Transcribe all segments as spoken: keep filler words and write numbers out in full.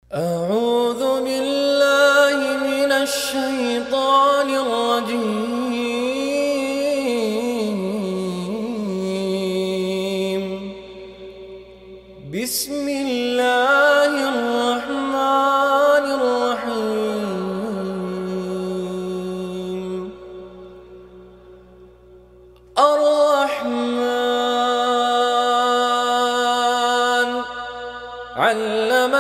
أعوذ بالله من الشيطان الرجيم. بسم الله الرحمن الرحيم. الرحمن علم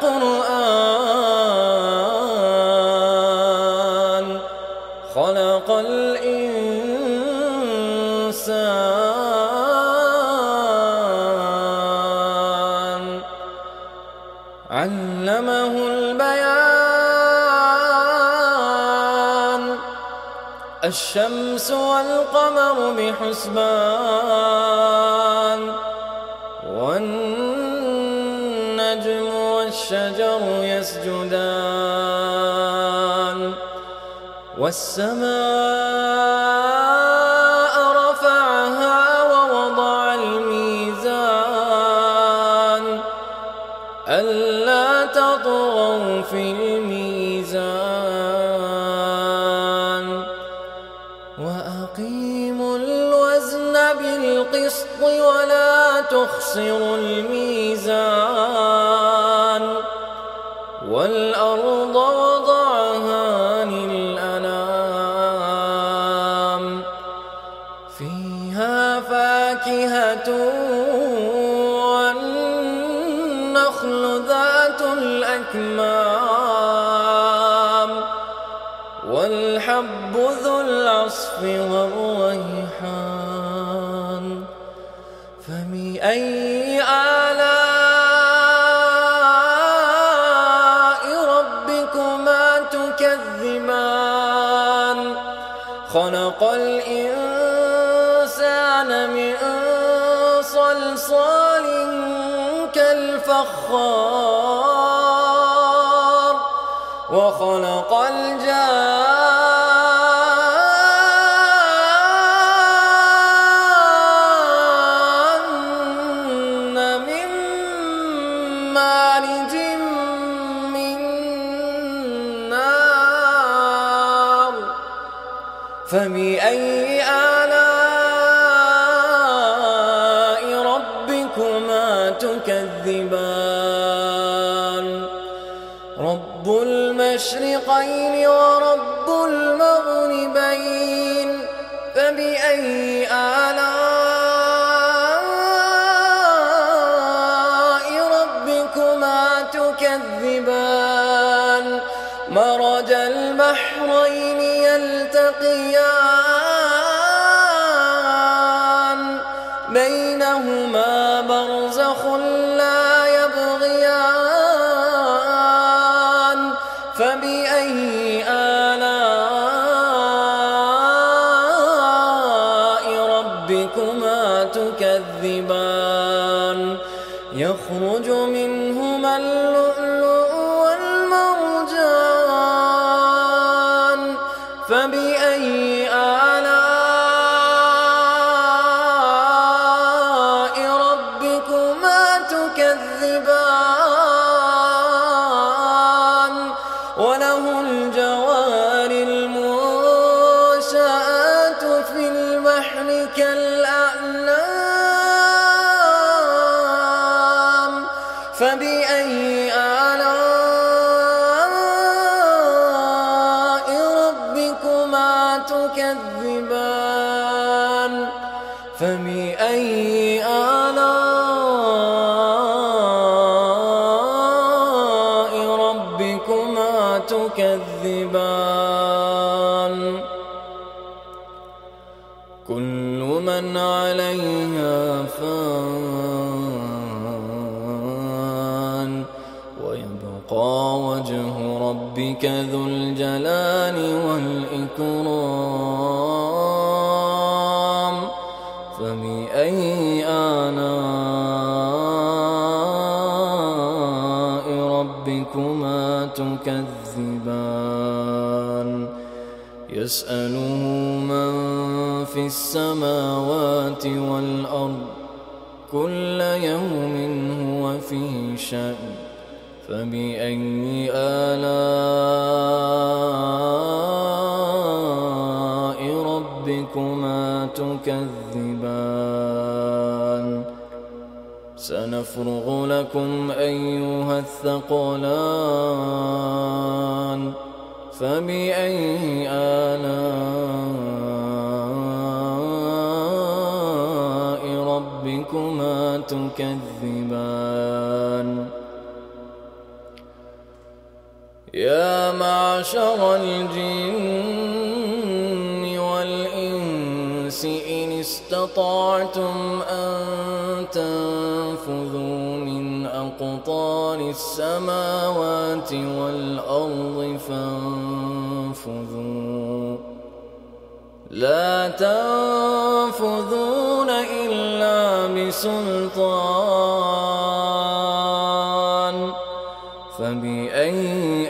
القرآن خلق الإنسان علمه البيان. الشمس والقمر بحسبان والنجم والشجر يسجدان والسماء رفعها ووضع الميزان ألا تطغوا في الميزان وأقيموا الوزن بالقسط ولا تخسروا الميزان والأرض وضعها للأنام فيها فاكهة والنخل ذات الأكمام والحب ذو العصف والريحان. فبأي آلاء ربكما تكذبان؟ خلق الإنسان من صلصال كالفخار وخلق الجان من مارج من نار. فبأي آلاء ربكما تكذبان؟ رب المشرقين ورب المغربين. فبأي آلاء ربكما تكذبان؟ مرج البحرين يلتقيان بينهما برزخ لا يبغيان. فبأي آلاء ربكما تكذبان؟ يخرج منهما اللؤلؤ والمرجان. فبأي آلاء ربكما تكذبان؟ وله الجوار المنشآت في البحر كالأعلام. فبأي آلاء ربكما تكذبان؟ فبأي آلاء ربكما تكذبان؟ كل من عليها فان ويبقى وجه ربك ذو الجلال والإكرام. فبأي آلاء ربكما تكذبان؟ يسأله من في السماوات والأرض كل يوم هو في شأن فبأي آلاء ربكما تكذبان سنفرغ لكم أيها الثقلان فبأي آلاء ربكما تكذبان يا معشر الجن والإنس إن استطعتم أن تنفذوا من أقطار السماوات والأرض فانفذوا لا تنفذون إلا بسلطان فبأي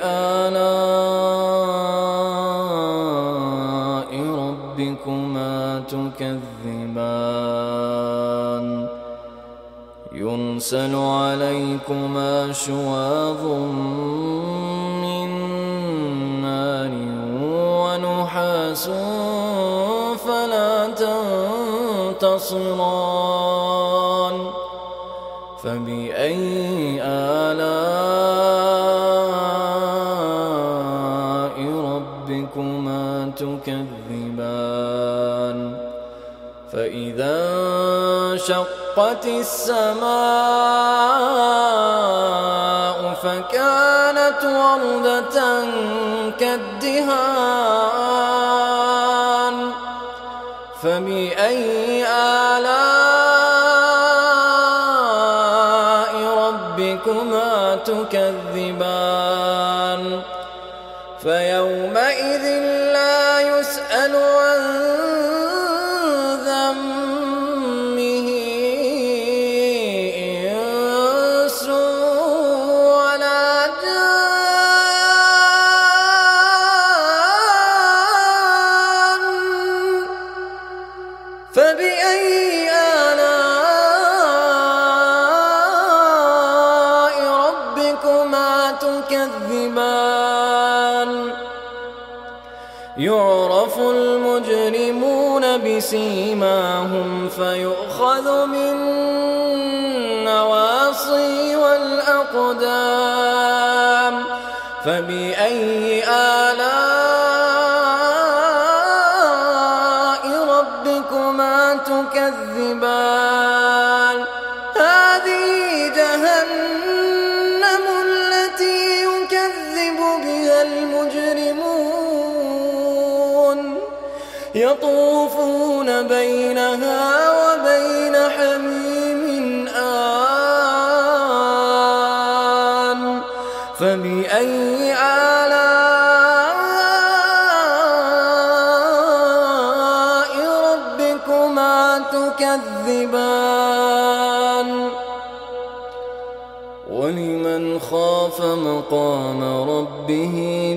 آلاء ربكما تكذبان يرسل عليكما شواظ من نار ونحاس فلا تنتصران فبأي آلاء ربكما تكذبان فإذا انشقت السماء فكانت وردة كالدهان فبأي آلاء ربكما تكذبان فيومئذ لا يسأل عن ذنبه إنس ولا جان فبأي آلاء ربكما تكذبان يعرف المجرمون بسيماهم فيؤخذ بالنواصي والأقدام فبأي آلاء ربكما تكذبان هذه جهنم التي يكذب بها المجرمون يطوفون بينها وبين حميم آن فبأي آلاء ربكما تكذبان ولمن خاف مقام ربه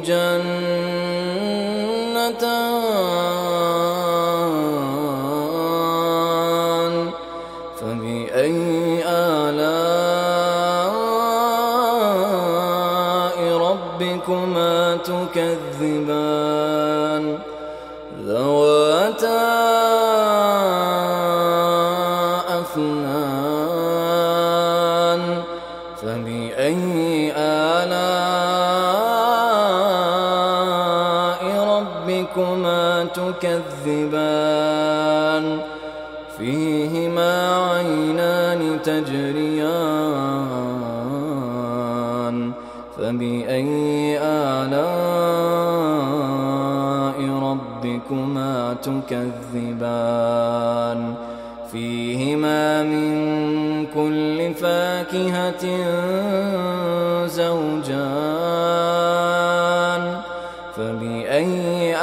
جنتان فبأي آلاء ربكما تكذبان ذواتا أفنان فبأي آلاء ربكما تكذبان فيهما عينان تجريان فبأي آلاء ربكما تكذبان فيهما من كل فاكهة زوجان فبأي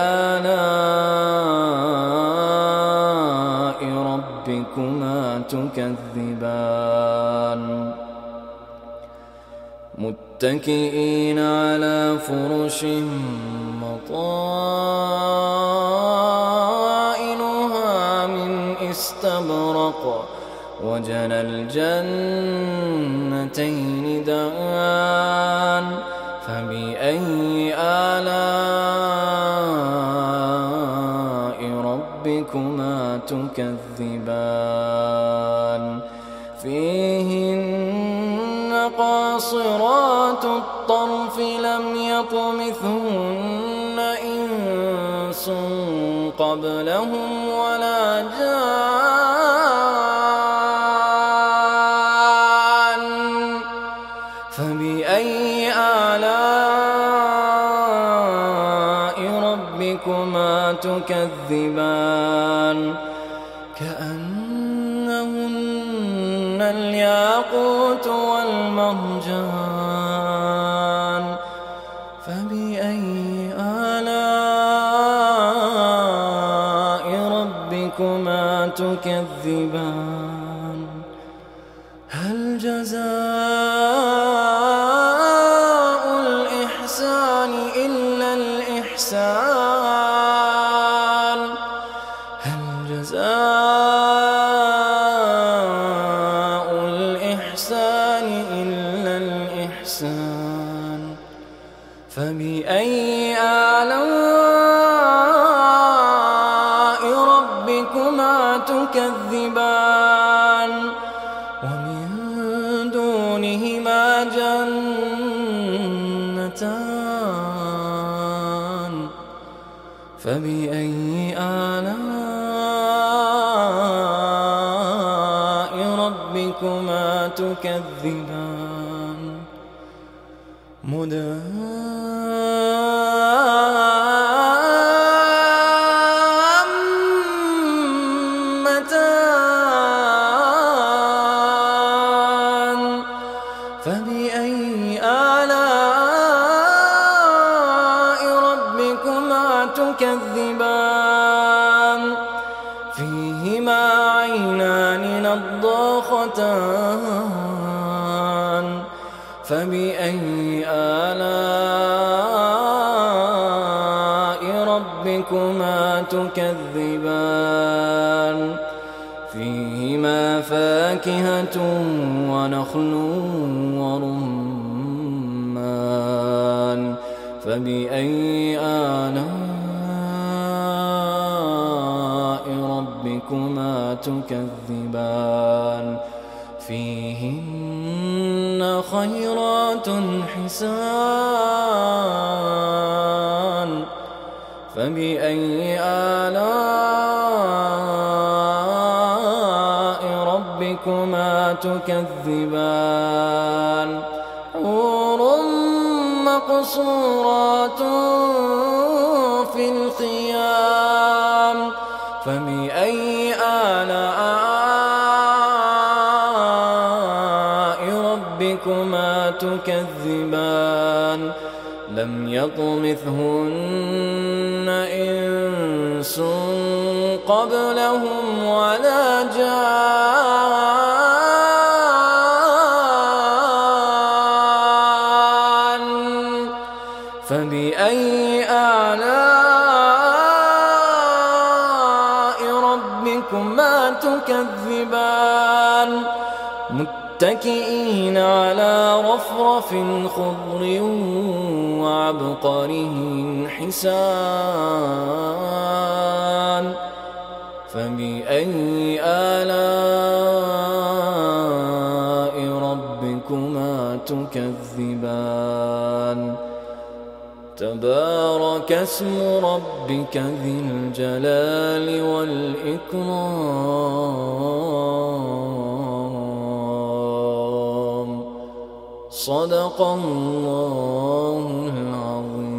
آلاء ربكما تكذبان متكئين على فرش مطائنها من استبرق وجنى الجنتين دان فبأي آلاء ربكما تكذبان فيهن قاصرات الطرف لم يطمثهن إنس قبلهم ولا جان فبأي آلاء ربكما تكذبان كأنهن الياقوت والمرجان فبأي آلاء ربكما تكذبان هل جزاء الإحسان إلا الإحسان هل جزاء الإحسان إلا الإحسان فبأي آلاء ربكما تكذبان ومن دونهما جنتان فبأي آلاء ربكما تكذبان مدهامتان فبأي آلاء ربكما تكذبان فيهما عينان نضاختان فبأي آلاء ربكما تكذبان فيهما فاكهة ونخل ورمان فبأي آلاء ربكما تكذبان فيهن خيرات حسان فبأي آلاء ربكما تكذبان حور مقصورات في الخيام فبأي آلاء ربكما تكذبان لم يطمثهن إنس قبلهم ولا جان فبأي آلاء ربكما تكذبان متكئين على رفرف خضر وعبقره حسان فبأي آلاء ربكما تكذبان تبارك اسم ربك ذي الجلال والإكرام صدق الله العظيم.